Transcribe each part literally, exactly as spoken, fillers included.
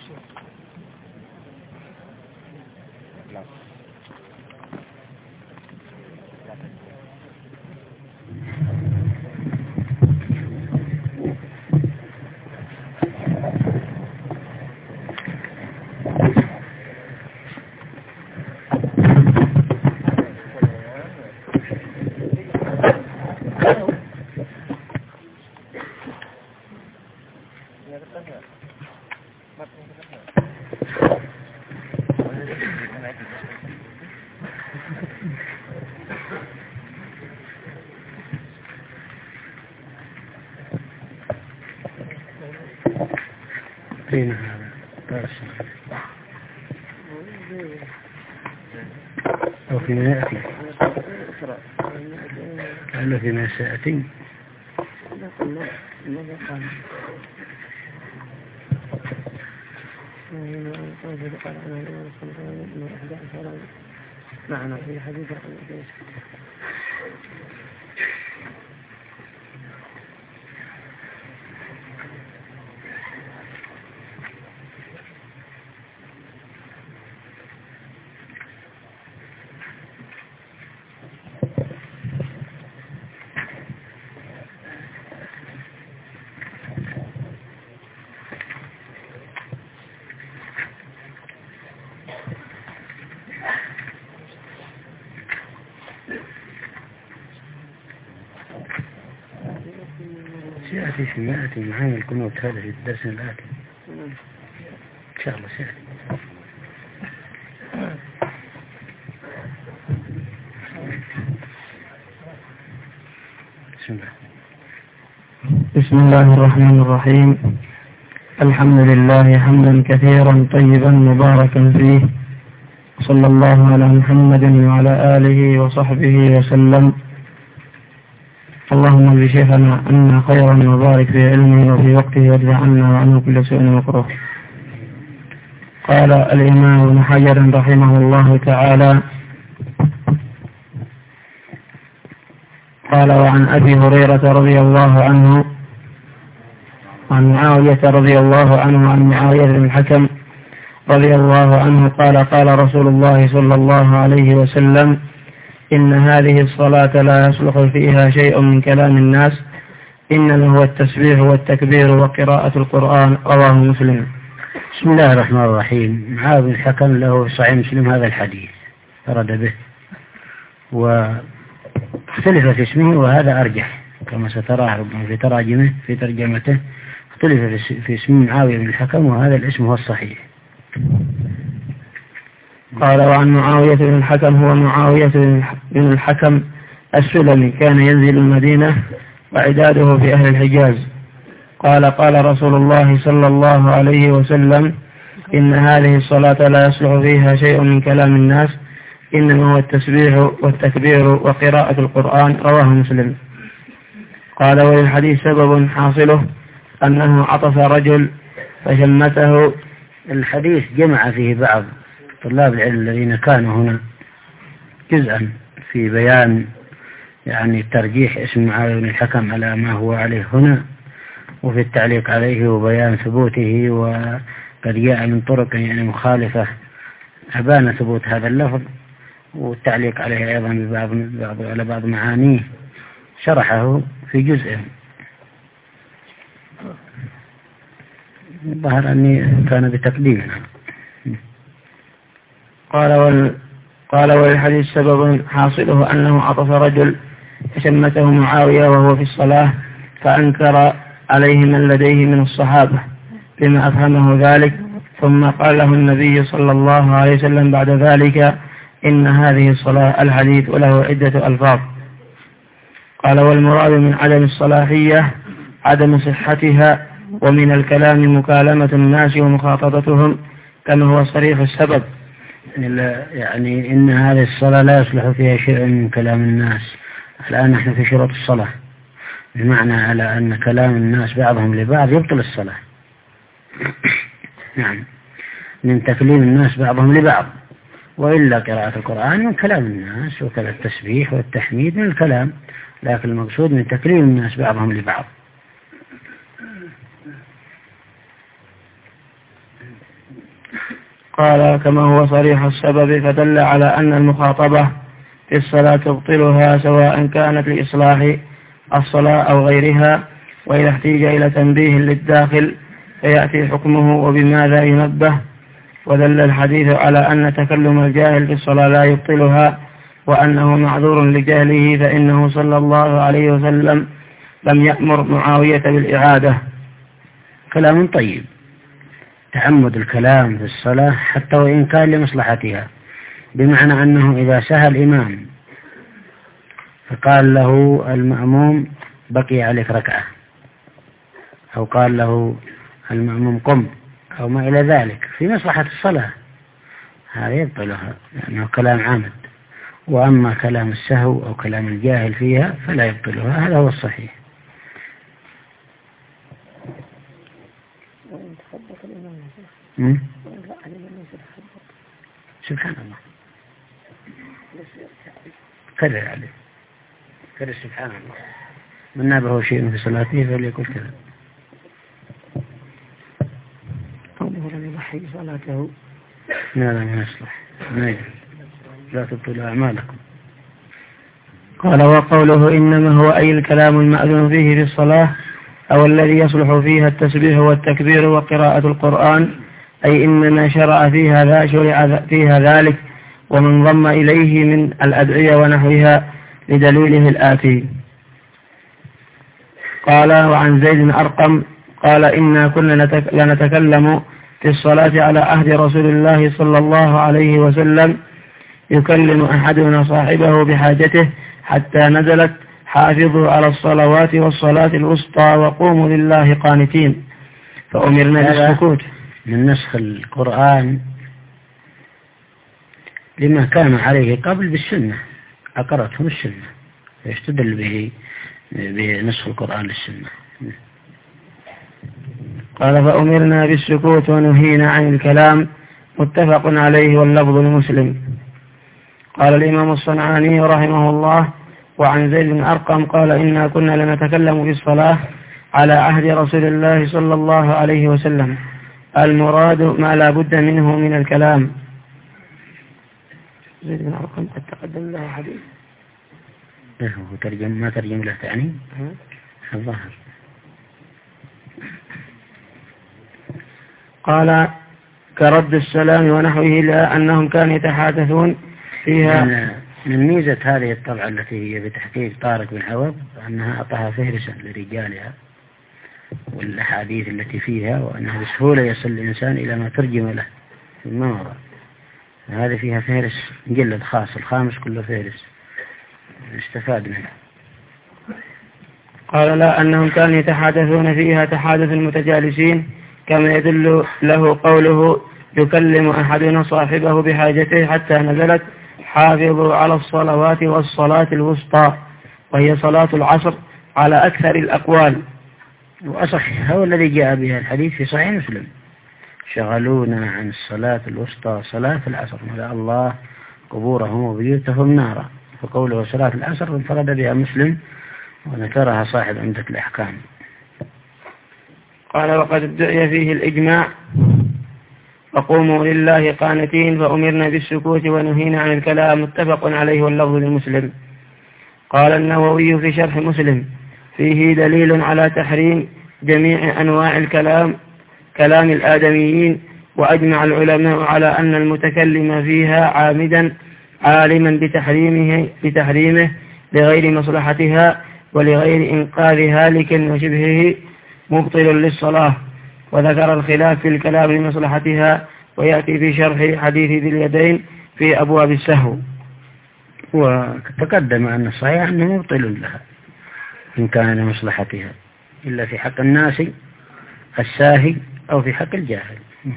فين أو فيما يأتي قال فيما سيأتي معنا في حديث سيأتي في مائة معاني القنوت هذا في الدرس الآتي إن شاء الله سيأتي. بسم الله. بسم الله الرحمن الرحيم. الحمد لله حمدا كثيرا طيبا مباركا فيه، صلى الله على محمد وعلى آله وصحبه وسلم. اللهم بشيخنا أن خيرا وبارك في علمه وفي وقته وادفع عنا وعنه كل سوء ومكروه. قال الإمام ابن حجر رحمه الله تعالى: قال: وعن أبي هريرة رضي الله عنه عن معاوية رضي الله عنه عن معاوية بن الحكم رضي الله عنه قال: قال رسول الله صلى الله عليه وسلم: إن هذه الصلاة لا يصلح فيها شيء من كلام الناس، إنما هو التسبيح والتكبير وقراءة القرآن. رواه مسلم. بسم الله الرحمن الرحيم. معاوية بن الحكم له في صحيح مسلم هذا الحديث فرد به، واختلف في اسمه وهذا أرجح كما ستراه في تراجمه في ترجمته. اختلف في اسم معاوية بن الحكم وهذا الاسم هو الصحيح. قال: وعن معاوية بن الحكم هو معاوية بن الحكم السلمي، كان ينزل المدينة وعداده في أهل الحجاز. قال: قال رسول الله صلى الله عليه وسلم: إن هذه الصلاة لا يصلح فيها شيء من كلام الناس، إنما هو التسبيح والتكبير وقراءة القرآن. رواه مسلم. قال: وللحديث سبب حاصله أنه عطس رجل فشمته. الحديث جمع فيه بعض طلاب العلم الذين كانوا هنا جزءا في بيان يعني ترجيح اسم معاوية بن الحكم على ما هو عليه هنا، وفي التعليق عليه وبيان ثبوته، وقد جاء من طرق يعني مخالفة أبان ثبوت هذا اللفظ، والتعليق عليه أيضا ببعض على بعض معانيه شرحه في جزء. ظهر أني كان بتقديمنا. قال وال... قال وللحديث سبب حاصله أنه عطس رجل فشمته معاوية وهو في الصلاة، فأنكر عليه من لديه من الصحابة بما أفهمه ذلك، ثم قال له النبي صلى الله عليه وسلم بعد ذلك: إن هذه الصلاة الحديث وله عدة ألفاظ. قال: والمراد من عدم الصلاحية عدم صحتها، ومن الكلام مكالمة الناس ومخاطبتهم كما هو صريح السبب. يعني إن هذه الصلاة لا يصلح فيها شيء من كلام الناس. الآن نحن في شروط الصلاة، بمعنى على أن كلام الناس بعضهم لبعض يبطل الصلاة. نعم، من تكليم الناس بعضهم لبعض، وإلا قراءة القرآن من كلام الناس، وكذا التسبيح والتحميد من الكلام، لكن المقصود من تكليم الناس بعضهم لبعض. قال كما هو صريح السبب، فدل على أن المخاطبة في الصلاة تبطلها سواء كانت لإصلاح الصلاة أو غيرها، وإذا احتيج إلى تنبيه للداخل فيأتي حكمه وبماذا ينبه. ودل الحديث على أن تكلم الجاهل في الصلاة لا يبطلها، وأنه معذور لجهله، فإنه صلى الله عليه وسلم لم يأمر معاوية بالإعادة. كلام طيب، تعمد الكلام في الصلاة حتى وإن كان لمصلحتها، بمعنى أنه إذا سهى الإمام فقال له المأموم بقي عليك ركعة، أو قال له المأموم قم، أو ما إلى ذلك في مصلحة الصلاة، هذا يبطلها لأنه كلام عامد. وأما كلام السهو أو كلام الجاهل فيها فلا يبطلها، هذا هو الصحيح. م? سبحان الله، كرر عليه، كرر سبحان الله، من نابه شيء في صلاته فليقل كذا. قوله لم يضحي صلاته لا لا ما يصلح، ما يجب، لا تبطلوا أعمالكم. قال وقوله إنما هو أي الكلام المأذون فيه في الصلاة، أو الذي يصلح فيها التسبيح والتكبير وقراءة القرآن، أي إنما شرع فيها ذا شرع فيها ذلك، ومن ضم إليه من الأدعية ونحوها لدليله الآتي. قال وعن زيد بن أرقم قال إنا كنا لنتكلم في الصلاة على عهد رسول الله صلى الله عليه وسلم، يكلم أحدنا صاحبه بحاجته حتى نزلت حافظوا على الصلوات والصلاة الوسطى وقوموا لله قانتين، فأمرنا بالسكوت. من نسخ القرآن لما كان عليه قبل بالسنة، أقرتهم السنة، يستدل به بنسخ القرآن للسنة. قال فأمرنا بالسكوت ونهينا عن الكلام، متفق عليه واللفظ لمسلم. قال الإمام الصنعاني رحمه الله وعن زيد بن أرقم قال إنا كنا لنتكلم في الصلاة على عهد رسول الله صلى الله عليه وسلم، المراد ما لا بد منه من الكلام. زيد بن أرقم قد تقدم له حديث، هو ترجم ما ترجم له تعني الظاهر. قال كرد السلام ونحوه إلى أنهم كانوا يتحادثون فيها. من ميزة هذه الطبعة التي هي بتحقيق طارق بن عوض أنها أعطاها فهرسا لرجالها والأحاديث التي فيها، وأنها بسهولة يصل الإنسان إلى ما ترجم له في الموضع. هذه فيها فهرس مجلد خاص، الخامس كله فهرس، استفاد منه. قال لا أنهم كانوا يتحادثون فيها تحادث المتجالسين، كما يدل له قوله يكلم أحدنا صاحبه بحاجته حتى نزلت حافظوا على الصلوات والصلاة الوسطى، وهي صلاة العصر على أكثر الأقوال. وأصح هو الذي جاء بها الحديث في صحيح مسلم، شغلونا عن الصلاة الوسطى صلاة العصر، ملأ الله قبورهم وبيوتهم نارا، فقوله صلاة العصر انفرد بها مسلم وذكرها صاحب عمدة الأحكام. قال وقد ادعي فيه الإجماع، فقوموا لله قانتين، فأمرنا بالسكوت ونهينا عن الكلام، متفق عليه واللفظ لمسلم. قال النووي في شرح مسلم فيه دليل على تحريم جميع أنواع الكلام كلام الآدميين، وأجمع العلماء على أن المتكلم فيها عامدا عالما بتحريمه, بتحريمه لغير مصلحتها ولغير إنقاذ هالك وشبهه مبطل للصلاة. وذكر الخلاف في الكلام لمصلحتها، ويأتي في شرح حديث ذي اليدين في أبواب السهو. وتقدم أن الصحيح أنه مبطل لها إن كان لمصلحتها، إلا في حق الناس الساهي أو في حق الجاهل.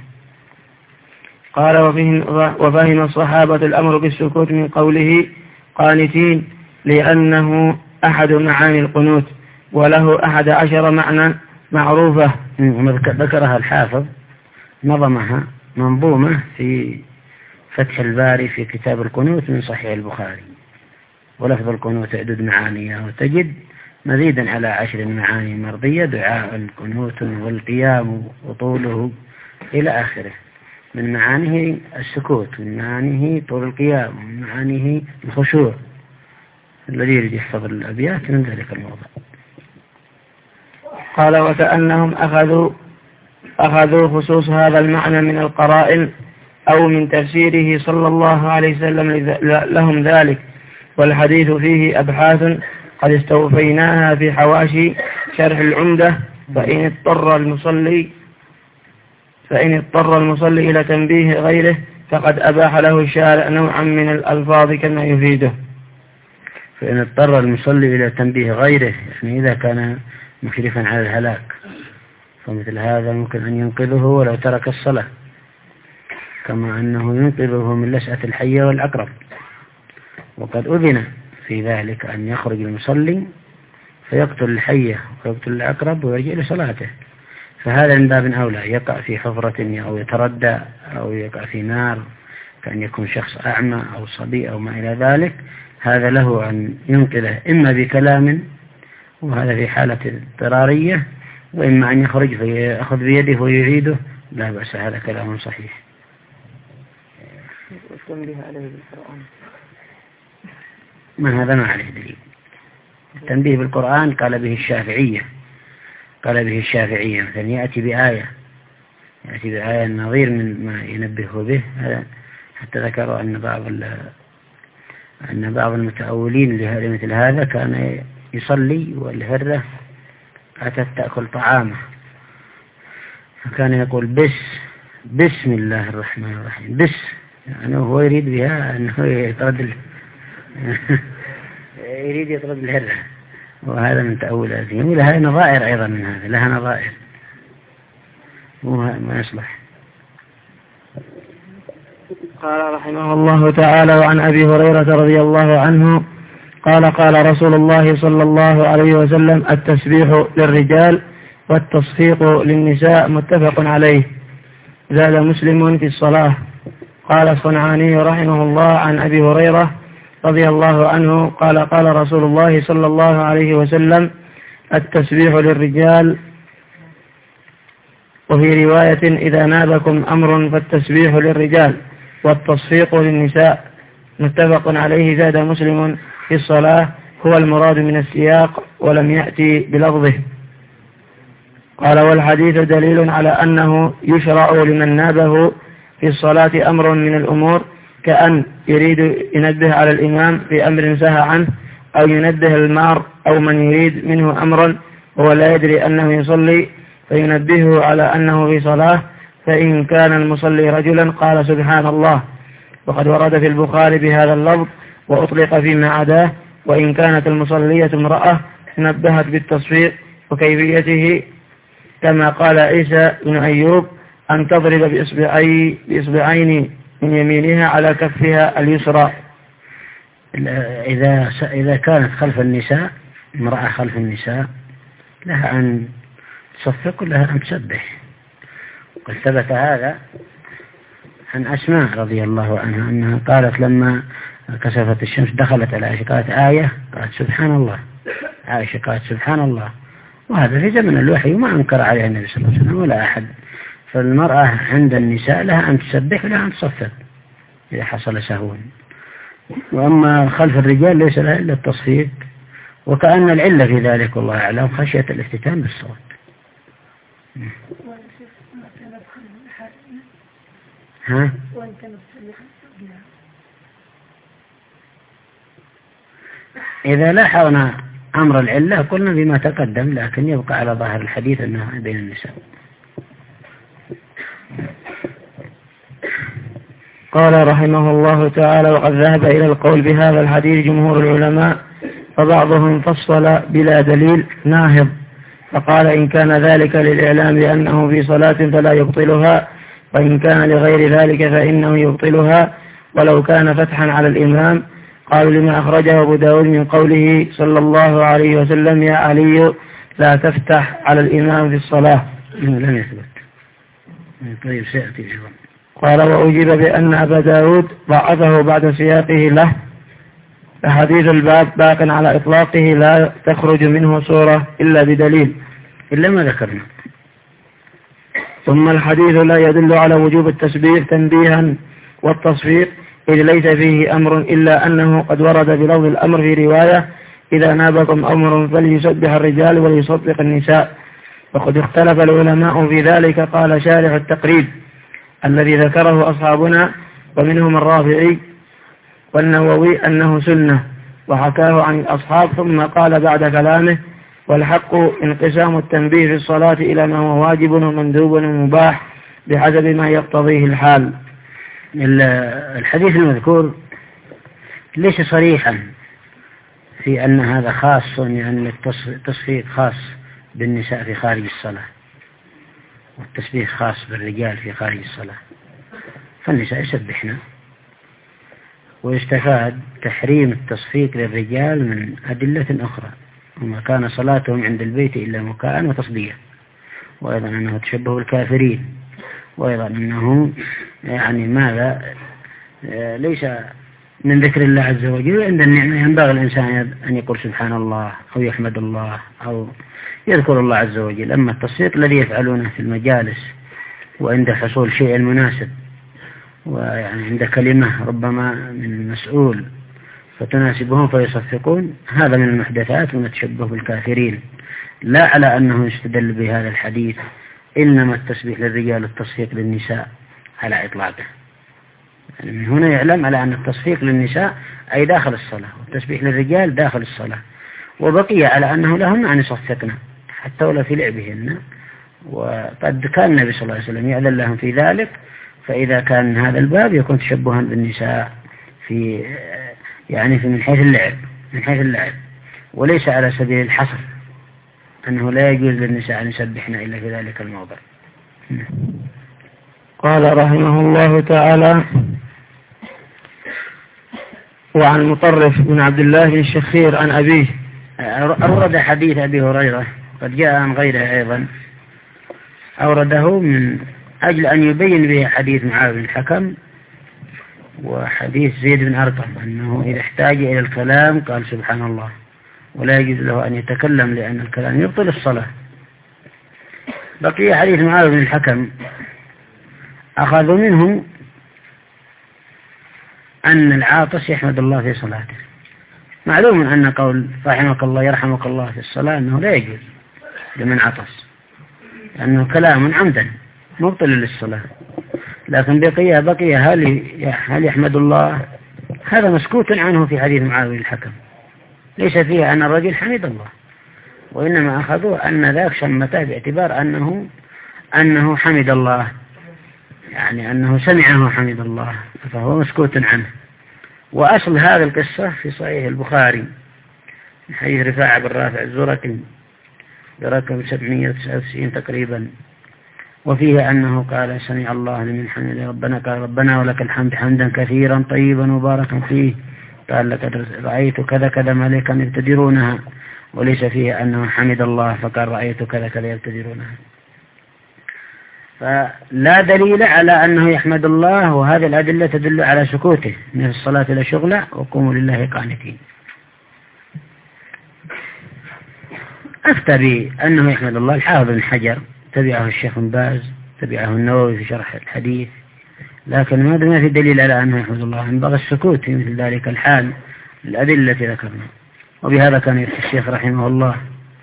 قال وفهم الصحابة الأمر بالسكوت من قوله قانتين، لأنه أحد معاني القنوت، وله أحد عشر معنى معروفة. ذكرها الحافظ، نظمها منظومة في فتح الباري في كتاب القنوت من صحيح البخاري، ولفظ القنوت يعدد معانيه، وتجد مزيدا على عشر معاني مرضية، دعاء القنوت والقيام وطوله إلى آخره. من معانيه السكوت، من معانيه طول القيام، من معانيه الخشوع. الذي يريد يحفظ الأبيات من ذلك الموضع. قال وكأنهم أخذوا أخذوا خصوص هذا المعنى من القرائن أو من تفسيره صلى الله عليه وسلم لهم ذلك، والحديث فيه أبحاث قد استوفيناها في حواشي شرح العمدة. فإن اضطر المصلي فإن اضطر المصلي إلى تنبيه غيره فقد أباح له الشارع نوعا من الألفاظ كما يفيده. فإن اضطر المصلي إلى تنبيه غيره، يعني إذا كان مشرفا على الهلاك، فمثل هذا ممكن أن ينقذه ولو ترك الصلاة، كما أنه ينقذه من لسعة الحية والعقرب. وقد أذن في ذلك أن يخرج المصلي فيقتل الحية ويقتل العقرب ويرجع لصلاته، فهذا من باب أولى يقع في حفرة أو يتردى أو يقع في نار، كأن يكون شخص أعمى أو صبي أو ما إلى ذلك. هذا له أن ينقذه إما بكلام، وهذا في حالة اضطرارية، وإما أن يخرج فيأخذ بيده ويعيده، لا بأس، هذا كلام صحيح. التنبيه عليه بالقرآن ما هذا ما عليه دليل. التنبيه بالقرآن قال به الشافعية قال به الشافعية مثلا يأتي بآية يأتي بآية نظير من ما ينبه به. حتى ذكروا أن بعض أن بعض المتأولين لمثل هذا كان يصلي والهرة أتت تأكل طعامه، فكان يقول بس بسم الله الرحمن الرحيم، بس يعني هو يريد بها أنه يطرد يريد يطرد الهرة، وهذا من تأويلاته. ولها نظائر أيضا من هذا، لها نظائر ما يصلح. قال رحمه الله تعالى وعن أبي هريرة رضي الله عنه قال قال رسول الله صلى الله عليه وسلم التسبيح للرجال والتصفيق للنساء، متفق عليه. زاد مسلم في الصلاة. قال الصنعاني رحمه الله عن أبي هريرة رضي الله عنه قال قال رسول الله صلى الله عليه وسلم التسبيح للرجال. وفي رواية إذا نابكم أمر فالتسبيح للرجال والتصفيق للنساء، متفق عليه. زاد مسلم في الصلاة هو المراد من السياق ولم يأتي بلفظه. قال والحديث دليل على أنه يشرع لمن نابه في الصلاة أمر من الأمور، كأن يريد ينبه على الإمام في أمر سهى عنه، أو ينبه المار أو من يريد منه أمرا وهو لا يدري أنه يصلي فينبهه على أنه في صلاة. فإن كان المصلي رجلا قال سبحان الله، وقد ورد في البخاري بهذا اللفظ وأطلق فيما عداه. وإن كانت المصلية امرأة نبهت بالتصفيق وكيفيته، كما قال عيسى بن أيوب أن تضرب بإصبعي بإصبعين من يمينها على كفها اليسرى. إذا إذا كانت خلف النساء، امرأة خلف النساء، لها أن تصفق ولها أن تسبح. قد ثبت هذا عن أسماء رضي الله عنها أنها قالت لما كسفت الشمس دخلت على عائشة قالت آية، قالت سبحان الله. عائشة قالت سبحان الله، وهذا في زمن الوحي وما أنكر عليها النبي صلى الله عليه وسلم ولا أحد. فالمرأة عند النساء لها أن تسبح ولها أن تصفق إذا حصل سهو. وأما خلف الرجال ليس لها إلا التصفيق، وكأن العلة في ذلك والله أعلم خشية الافتتان بالصوت. ها؟ إذا لاحظنا أمر العلة قلنا بما تقدم، لكن يبقى على ظاهر الحديث أنها بين النساء. قال رحمه الله تعالى وقد ذهب إلى القول بهذا الحديث جمهور العلماء، فبعضهم فصل بلا دليل ناهض فقال إن كان ذلك للإعلام بأنه في صلاة فلا يبطلها، وإن كان لغير ذلك فإنه يبطلها ولو كان فتحا على الإمام. قالوا لما أخرجه أبو داود من قوله صلى الله عليه وسلم يا علي لا تفتح على الإمام في الصلاة. لم يثبت. طيب سيأتي شوان. قال وأجيب بأن أبا داود ضعفه بعد سياقه له، فحديث الباب باق على إطلاقه لا تخرج منه صورة إلا بدليل. إلا ما ذكرنا ثم الحديث لا يدل على وجوب التسبيح تنبيها والتصفيق، إذ ليس فيه أمر إلا أنه قد ورد بلفظ الأمر في رواية: إذا نابكم أمر فليسبح الرجال وليصدق النساء. وقد اختلف العلماء في ذلك. قال شارح التقريب الذي ذكره أصحابنا ومنهم الرافعي والنووي أنه سنة، وحكاه عن الأصحاب، ثم قال بعد كلامه: والحق انقسام التنبيه في الصلاة إلى ما هو واجب ومندوب ومباح بحسب ما يقتضيه الحال. الحديث المذكور ليس صريحا في أن هذا خاص، يعني التصفيق خاص بالنساء في خارج الصلاة والتسبيح خاص بالرجال في خارج الصلاة، فالنساء يسبحنا. ويستفاد تحريم التصفيق للرجال من أدلة أخرى: وما كان صلاتهم عند البيت إلا مكاء وتصديا، وأيضا أنه تشبه بالكافرين، وأيضا أنه يعني ماذا ليس من ذكر الله عز وجل. عند النعمة ينبغي الإنسان أن يقول سبحان الله أو يحمد الله أو يذكر الله عز وجل. أما التصفيق الذي يفعلونه في المجالس وعند حصول شيء مناسب، ويعني عند كلمة ربما من مسؤول فتناسبهم فيصفقون، هذا من المحدثات وما تشبه بالكافرين، لا على أنه يستدل بهذا الحديث إنما التسبيح للرجال والتصفيق للنساء على إطلاقه. يعني من هنا يعلم على أن التصفيق للنساء أي داخل الصلاة، والتسبيح للرجال داخل الصلاة، وبقي على أنه لهن أن يصفقن حتى ولا في لعبهن. وقد كان النبي صلى الله عليه وسلم يأذن لهم في ذلك، فإذا كان هذا الباب يكون تشبها بالنساء في يعني في من حيث اللعب من حيث اللعب وليس على سبيل الحصر أنه لا يجوز للنساء أن يسبحن إلا في ذلك الموضع. قال رحمه الله تعالى: وعن مطرف بن عبد الله بن الشخير عن أبيه. أورد حديث أبي هريرة قد جاء عن غيره أيضا، أورده من أجل أن يبين به حديث معاذ بن الحكم وحديث زيد بن أرقم، أنه إذا احتاج إلى الكلام قال سبحان الله، ولا يجوز له أن يتكلم لأن الكلام يبطل الصلاة. بقي حديث معاذ بن الحكم أخذوا منه أن العاطس يحمد الله في صلاته. معلوم أن قول رحمك الله يرحمك الله في الصلاة أنه لا يجوز لمن عطس، لأنه كلام عمدا مبطل للصلاة. لكن بقي بقي هل هل يحمد الله؟ هذا مسكوت عنه في حديث معاذ بن الحكم، ليس فيه أن الرجل حمد الله، وإنما أخذوا أن ذاك شمته باعتبار أنه أنه حمد الله، يعني أنه سمعه حمد الله، فهو مسكوت عنه. وأصل هذه القصة في صحيح البخاري من حديث رفاعة بن رافع الزرقي برقم سبعمائة وتسعة وتسعين تقريبا، وفيه أنه قال سمع الله لمن حمد ربنا، قال ربنا ولك الحمد حمدا كثيرا طيبا مباركا فيه، قال لقد رأيت كذا كذا ملكا يبتدرونها، وليس فيه أنه حمد الله فقال رأيت كذا كذا يبتدرونها. فلا دليل على أنه يحمد الله، وهذه الأدلة تدل على سكوته من الصلاة لا شغل وقوموا لله قانتين. أفتى بأنه يحمد الله الحافظ بن حجر، تبعه الشيخ بن باز، تبعه النووي في شرح الحديث، لكن ما في دليل على أنه يحمد الله، ينبغي السكوت في مثل ذلك الحال الأدلة التي ذكرنا. وبهذا كان يفتي الشيخ رحمه الله.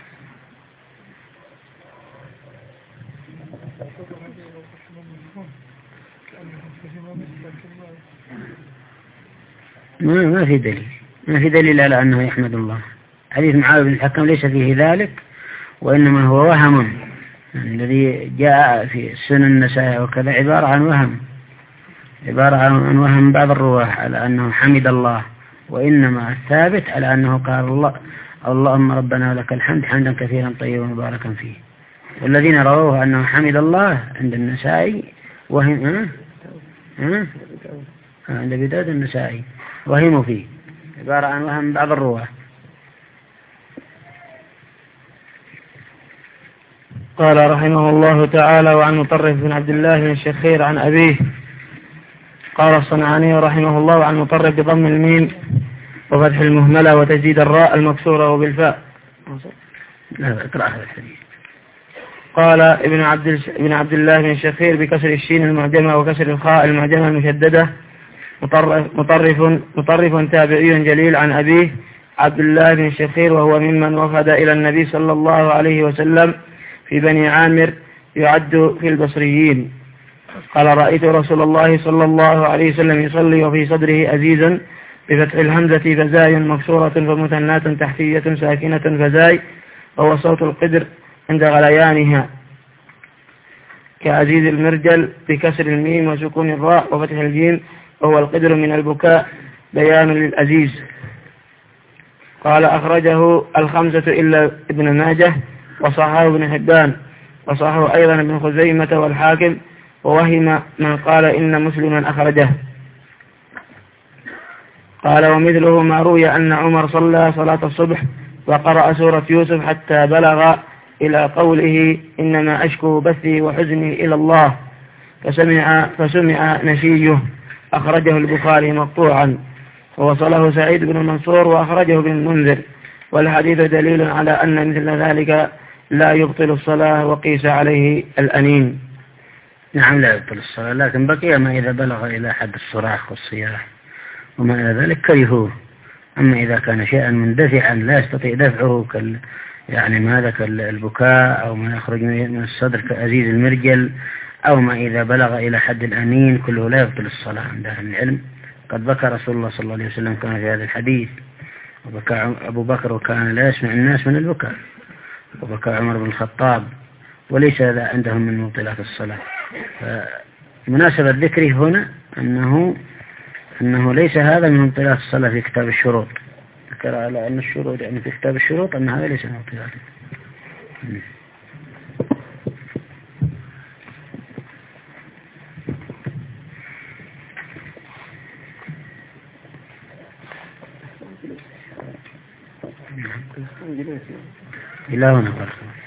ما ما في دليل ما في دليل على أنه يحمد الله. حديث معاذ بن الحكم ليس فيه ذلك، وإنما هو وهم، يعني الذي جاء في سنن النسائي وكذا عبارة عن وهم عبارة عن وهم بعض الرواه على أنه حمد الله، وإنما الثابت على أنه قال الله اللهم ربنا لك الحمد حمدا كثيرا طيبا مباركا فيه. والذين رووه أنه حمد الله عند النسائي وهم أه؟ أه؟ عند بداية النسائي وهموا فيه، عبارة عن وهم بعض الرواه. قال رحمه الله تعالى: وعن مطرف بن عبد الله بن الشخير عن أبيه. قال الصنعاني رحمه الله: عن مطرف بضم الميم وفتح المهملة وتجديد الراء المكسورة وبالفاء. لا اقرأ هذا الحديث. قال ابن عبد ابن عبد الله بن شخير بكسر الشين المعجمة وكسر الخاء المعجمة المشددة مطرف مطرف مطرف تابعي جليل عن أبيه عبد الله بن شخير، وهو ممن وفد إلى النبي صلى الله عليه وسلم في بني عامر، يعد في البصريين. قال رأيت رسول الله صلى الله عليه وسلم يصلي وفي صدره أزيز بفتح الهمزة فزاي مكسورة فمثنات تحتية ساكنة فزاي، وهو صوت القدر عند غليانها كعزيز المرجل بكسر الميم وسكون الراء وفتح الجيم، وهو القدر من البكاء بيان للأزيز. قال أخرجه الخمسة إلا ابن ماجه وصححه ابن حبان، وصححه أيضا ابن خزيمة والحاكم، ووهم من قال إن مسلما أخرجه. قال ومثله ما روي أن عمر صلى صلاة الصبح وقرأ سورة يوسف حتى بلغ إلى قوله إنما أشكو بثي وحزني إلى الله فسمع, فسمع نشيه، أخرجه البخاري مقطوعا، ووصله سعيد بن منصور وأخرجه ابن المنذر. والحديث دليل على أن مثل ذلك لا يبطل الصلاة وقيس عليه الأنين. نعم لا يبطل الصلاة، لكن بقي ما إذا بلغ إلى حد الصراخ والصياح وما إلى ذلك كرهوه. أما إذا كان شيئا مندفعا لا يستطيع دفعه كال يعني ماذا كالبكاء أو ما يخرج من الصدر كأزيز المرجل أو ما إذا بلغ إلى حد الأنين كله لا يبطل الصلاة عند أهل العلم. قد بكى رسول الله صلى الله عليه وسلم كما في هذا الحديث، وبكى أبو بكر وكان لا يسمع الناس من البكاء، وبكى عمر بن الخطاب، وليس هذا عندهم من مبطلات الصلاة. فمناسبة ذكره هنا أنه أنه ليس هذا من مبطلات الصلاة في كتاب الشروط، ذكر على أن الشروط يعني في كتاب الشروط أن هذا ليس من مبطلات. إلى هنا